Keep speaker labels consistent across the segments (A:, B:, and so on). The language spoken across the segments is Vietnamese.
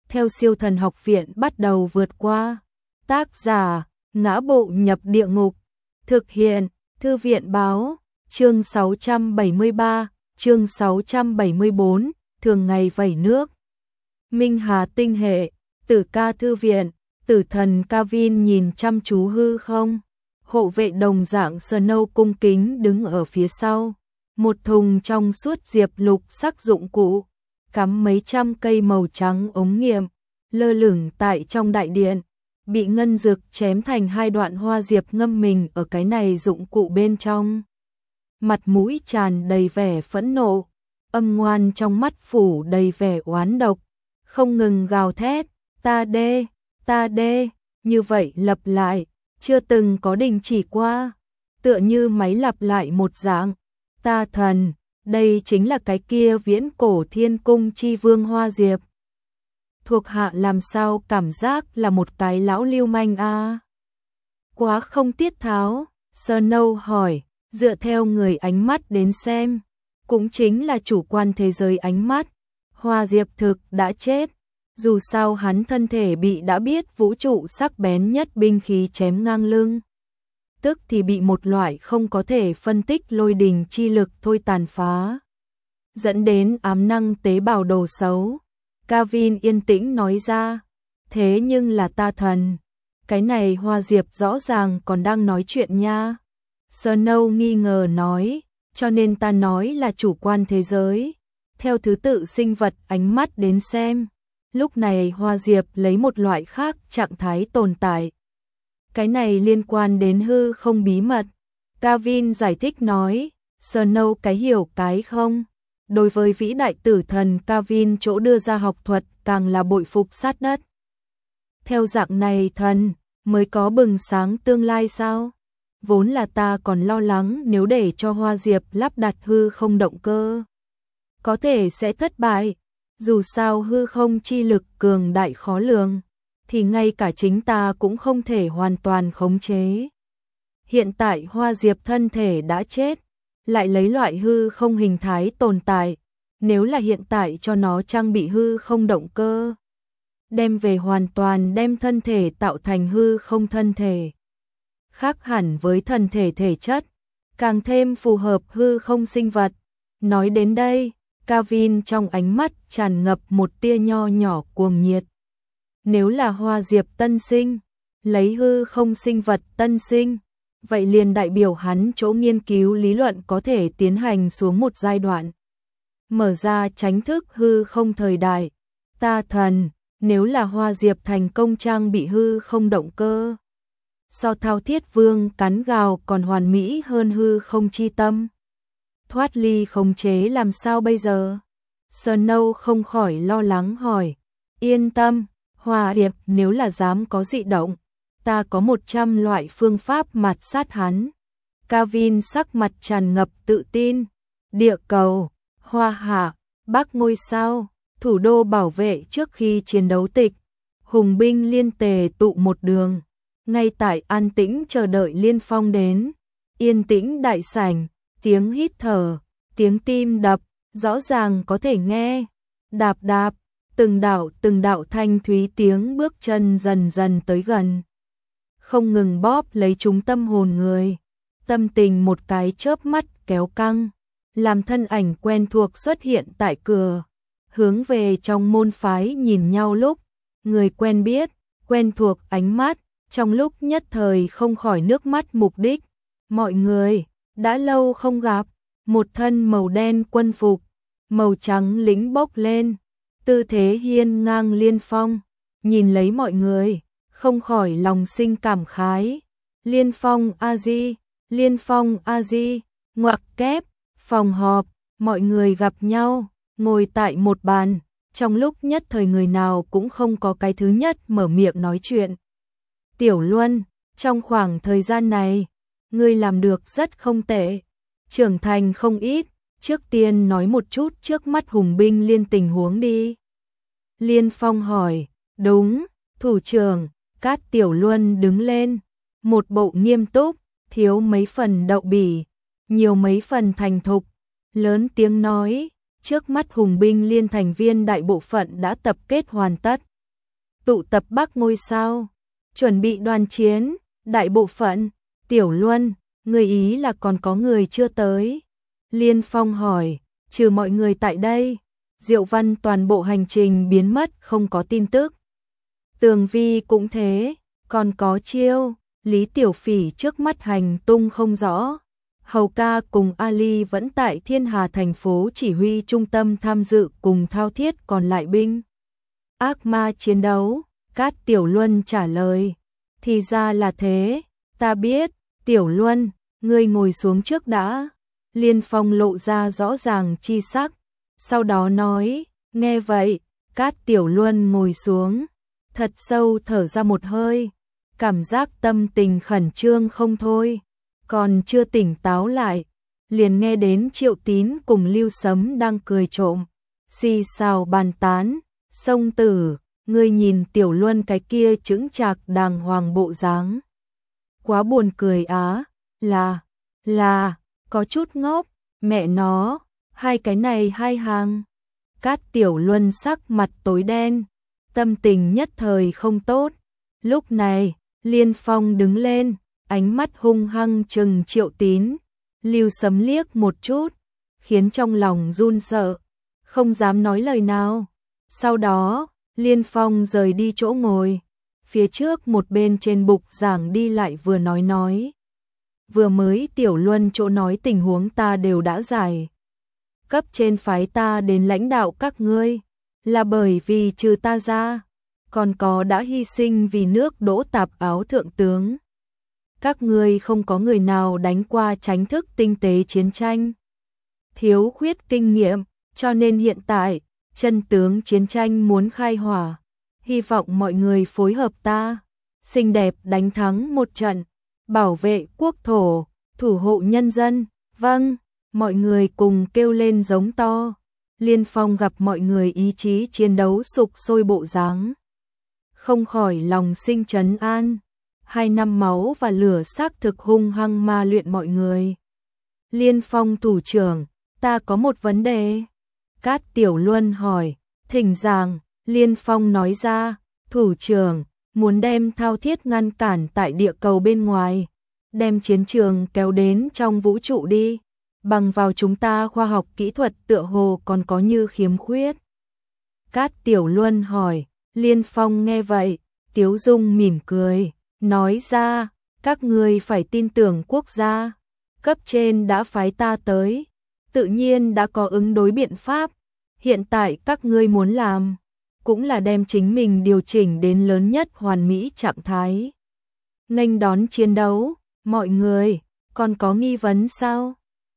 A: theo Siêu Thần Học Viện bắt đầu vượt qua. Tác giả: Ngã Bộ Nhập Địa Ngục. Thực hiện: Thư viện báo. Chương 673, chương 674, thường ngày vẩy nước. Minh Hà tinh hệ, Tử Ca thư viện. Tử thần Kavin nhìn chăm chú hư không. Hộ vệ đồng dạng Snow cung kính đứng ở phía sau. Một thùng trong suốt diệp lục sắc dụng cụ, cắm mấy trăm cây màu trắng ống nghiệm, lơ lửng tại trong đại điện, bị ngân dực chém thành hai đoạn hoa diệp ngâm mình ở cái này dụng cụ bên trong. Mặt mũi tràn đầy vẻ phẫn nộ, âm ngoan trong mắt phủ đầy vẻ oán độc, không ngừng gào thét, ta đê, như vậy lặp lại, chưa từng có đình chỉ qua, tựa như máy lặp lại một dạng. Ta thần, đây chính là cái kia viễn cổ thiên cung chi vương hoa diệp. Thuộc hạ làm sao cảm giác là một cái lão lưu manh a? Quá không tiết tháo, Snow hỏi, dựa theo người ánh mắt đến xem, cũng chính là chủ quan thế giới ánh mắt, hoa diệp thực đã chết. Dù sao hắn thân thể bị đã biết vũ trụ sắc bén nhất binh khí chém ngang lưng, tức thì bị một loại không có thể phân tích lôi đình chi lực thôi tàn phá, dẫn đến ám năng tế bào đồ xấu. Kavin yên tĩnh nói ra, thế nhưng là ta thần, cái này hoa diệp rõ ràng còn đang nói chuyện nha. Snow nghi ngờ nói, cho nên ta nói là chủ quan thế giới, theo thứ tự sinh vật ánh mắt đến xem. Lúc này hoa diệp lấy một loại khác trạng thái tồn tại. Cái này liên quan đến hư không bí mật. Kavin giải thích nói, Snow cái hiểu cái không. Đối với vĩ đại tử thần Kavin chỗ đưa ra học thuật càng là bội phục sát đất. Theo dạng này thần, mới có bừng sáng tương lai sao? Vốn là ta còn lo lắng nếu để cho hoa diệp lắp đặt hư không động cơ, có thể sẽ thất bại. Dù sao hư không chi lực cường đại khó lường, thì ngay cả chính ta cũng không thể hoàn toàn khống chế. Hiện tại hoa diệp thân thể đã chết, lại lấy loại hư không hình thái tồn tại, nếu là hiện tại cho nó trang bị hư không động cơ, đem về hoàn toàn đem thân thể tạo thành hư không thân thể. Khác hẳn với thân thể thể chất, càng thêm phù hợp hư không sinh vật. Nói đến đây, Kavin trong ánh mắt tràn ngập một tia nho nhỏ cuồng nhiệt. Nếu là hoa diệp tân sinh, lấy hư không sinh vật tân sinh, vậy liền đại biểu hắn chỗ nghiên cứu lý luận có thể tiến hành xuống một giai đoạn. Mở ra tránh thức hư không thời đại. Ta thần, nếu là hoa diệp thành công trang bị hư không động cơ, so thao thiết vương cắn gào còn hoàn mỹ hơn hư không chi tâm. Thoát ly khống chế làm sao bây giờ? Snow không khỏi lo lắng hỏi. Yên tâm, hoa diệp nếu là dám có dị động, ta có 100 loại phương pháp mạt sát hắn. Kavin sắc mặt tràn ngập tự tin. Địa cầu, hoa hạ, bắc ngôi sao, thủ đô bảo vệ trước khi chiến đấu tịch. Hùng binh liên tề tụ một đường, ngay tại an tĩnh chờ đợi Liên Phong đến. Yên tĩnh đại sảnh, tiếng hít thở, tiếng tim đập, rõ ràng có thể nghe. Đạp đạp, từng đạo thanh thúy tiếng bước chân dần dần tới gần, không ngừng bóp lấy chúng tâm hồn người. Tâm tình một cái chớp mắt kéo căng, làm thân ảnh quen thuộc xuất hiện tại cửa, hướng về trong môn phái nhìn nhau lúc, người quen biết, quen thuộc ánh mắt, trong lúc nhất thời không khỏi nước mắt mục đích. Mọi người, đã lâu không gặp, một thân màu đen quân phục, màu trắng lính bốc lên, tư thế hiên ngang Liên Phong, nhìn lấy mọi người, không khỏi lòng sinh cảm khái. Liên Phong A-di, Liên Phong A-di, ngoặc kép, phòng họp, mọi người gặp nhau, ngồi tại một bàn, trong lúc nhất thời người nào cũng không có cái thứ nhất mở miệng nói chuyện. Tiểu Luân, trong khoảng thời gian này, ngươi làm được rất không tệ, trưởng thành không ít, trước tiên nói một chút trước mắt hùng binh liên tình huống đi. Liên Phong hỏi, đúng, thủ trưởng. Cát Tiểu Luân đứng lên, một bộ nghiêm túc, thiếu mấy phần đậu bỉ, nhiều mấy phần thành thục, lớn tiếng nói, trước mắt hùng binh liên thành viên đại bộ phận đã tập kết hoàn tất, tụ tập Bắc ngôi sao, chuẩn bị đoàn chiến, đại bộ phận. Tiểu Luân, người ý là còn có người chưa tới. Liên Phong hỏi, trừ mọi người tại đây, Diệu Văn toàn bộ hành trình biến mất không có tin tức. Tường Vi cũng thế, còn có Chiêu, Lý Tiểu Phỉ trước mắt hành tung không rõ. Hầu ca cùng Ali vẫn tại Thiên Hà thành phố chỉ huy trung tâm tham dự cùng thao thiết còn lại binh. Ác ma chiến đấu, Cát Tiểu Luân trả lời. Thì ra là thế, ta biết, Tiểu Luân, ngươi ngồi xuống trước đã. Liên Phong lộ ra rõ ràng chi sắc, sau đó nói, nghe vậy, Cát Tiểu Luân ngồi xuống, thật sâu thở ra một hơi, cảm giác tâm tình khẩn trương không thôi, còn chưa tỉnh táo lại, liền nghe đến Triệu Tín cùng Lưu Sấm đang cười trộm, xì xào bàn tán, Sông Tử, ngươi nhìn Tiểu Luân cái kia chững chạc đàng hoàng bộ dáng. Quá buồn cười á, là, có chút ngốc, mẹ nó, hai cái này hai hàng. Cát Tiểu Luân sắc mặt tối đen, tâm tình nhất thời không tốt. Lúc này, Liên Phong đứng lên, ánh mắt hung hăng trừng Triệu Tín, Lưu Sấm liếc một chút, khiến trong lòng run sợ, không dám nói lời nào. Sau đó, Liên Phong rời đi chỗ ngồi, phía trước một bên trên bục giảng đi lại vừa nói. Vừa mới Tiểu Luân chỗ nói tình huống ta đều đã giải. Cấp trên phái ta đến lãnh đạo các ngươi, là bởi vì trừ ta ra, còn có đã hy sinh vì nước Đỗ Tạp Áo thượng tướng. Các ngươi không có người nào đánh qua tránh thức tinh tế chiến tranh. Thiếu khuyết kinh nghiệm, cho nên hiện tại, chân tướng chiến tranh muốn khai hỏa. Hy vọng mọi người phối hợp ta, xinh đẹp đánh thắng một trận, bảo vệ quốc thổ, thủ hộ nhân dân. Vâng, mọi người cùng kêu lên giống to. Liên Phong gặp mọi người ý chí chiến đấu sục sôi bộ dáng, không khỏi lòng sinh trấn an. 2 năm máu và lửa xác thực hung hăng ma luyện mọi người. Liên Phong thủ trưởng, ta có một vấn đề. Cát Tiểu Luân hỏi, thỉnh giảng. Liên Phong nói ra, thủ trưởng, muốn đem thao thiết ngăn cản tại địa cầu bên ngoài, đem chiến trường kéo đến trong vũ trụ đi, bằng vào chúng ta khoa học kỹ thuật tựa hồ còn có như khiếm khuyết. Cát Tiểu Luân hỏi, Liên Phong nghe vậy, tiếu dung mỉm cười, nói ra, các ngươi phải tin tưởng quốc gia, cấp trên đã phái ta tới, tự nhiên đã có ứng đối biện pháp, hiện tại các ngươi muốn làm cũng là đem chính mình điều chỉnh đến lớn nhất hoàn mỹ trạng thái. Nghênh đón chiến đấu, mọi người, còn có nghi vấn sao?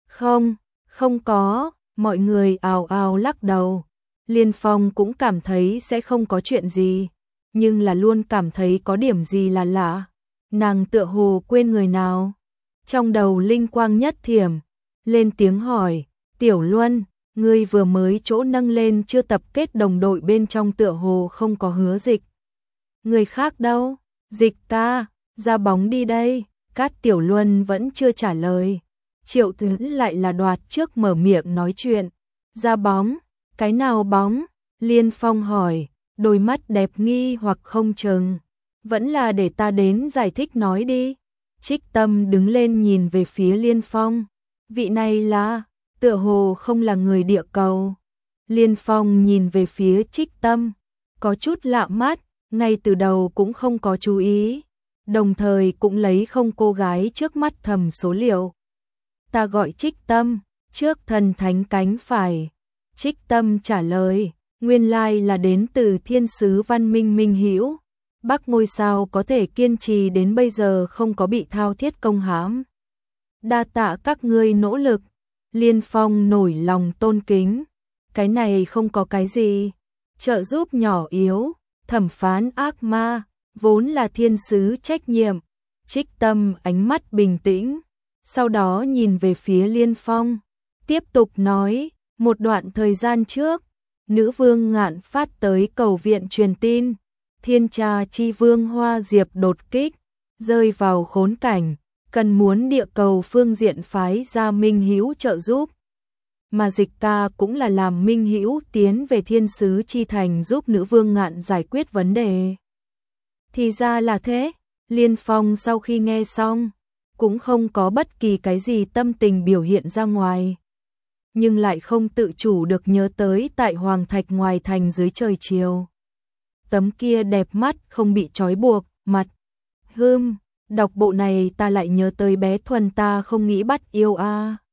A: Không có, mọi người ào ào lắc đầu. Liên Phong cũng cảm thấy sẽ không có chuyện gì, nhưng là luôn cảm thấy có điểm gì là lạ. Nàng tựa hồ quên người nào. Trong đầu linh quang nhất thiểm, lên tiếng hỏi, Tiểu Luân, ngươi vừa mới chỗ nâng lên chưa tập kết đồng đội bên trong tựa hồ không có Hứa Dịch. Người khác đâu? Dịch ca, ra bóng đi đây. Cát Tiểu Luân vẫn chưa trả lời. Triệu Thứ lại là đoạt trước mở miệng nói chuyện. Ra bóng, cái nào bóng? Liên Phong hỏi, đôi mắt đẹp nghi hoặc không chừng. Vẫn là để ta đến giải thích nói đi. Trích Tâm đứng lên nhìn về phía Liên Phong. Vị này là, tựa hồ không là người địa cầu. Liên Phong nhìn về phía Trích Tâm, có chút lạ mắt, ngay từ đầu cũng không có chú ý, đồng thời cũng lấy không cô gái trước mắt thầm số liệu. Ta gọi Trích Tâm, trước thần thánh cánh phải. Trích Tâm trả lời, nguyên lai là đến từ thiên sứ văn minh Minh Hữu. Bắc ngôi sao có thể kiên trì đến bây giờ không có bị thao thiết công hãm. Đa tạ các ngươi nỗ lực. Liên Phong nổi lòng tôn kính. Cái này không có cái gì. Trợ giúp nhỏ yếu, thẩm phán ác ma, vốn là thiên sứ trách nhiệm. Trích Tâm ánh mắt bình tĩnh, sau đó nhìn về phía Liên Phong, tiếp tục nói, một đoạn thời gian trước, nữ vương Ngạn Phát tới cầu viện truyền tin, thiên tra chi vương Hoa Diệp đột kích, rơi vào khốn cảnh, cần muốn địa cầu phương diện phái ra Minh Hữu trợ giúp. mà dịch ca cũng là làm minh hữu tiến về thiên sứ chi thành giúp nữ vương ngạn giải quyết vấn đề. Thì ra là thế, Liên Phong sau khi nghe xong, cũng không có bất kỳ cái gì tâm tình biểu hiện ra ngoài. Nhưng lại không tự chủ được nhớ tới tại Hoàng Thạch ngoài thành dưới trời chiều. Tấm kia đẹp mắt không bị trói buộc, mặt. Đọc bộ này ta lại nhớ tới bé Thuần ta không nghĩ bắt yêu a.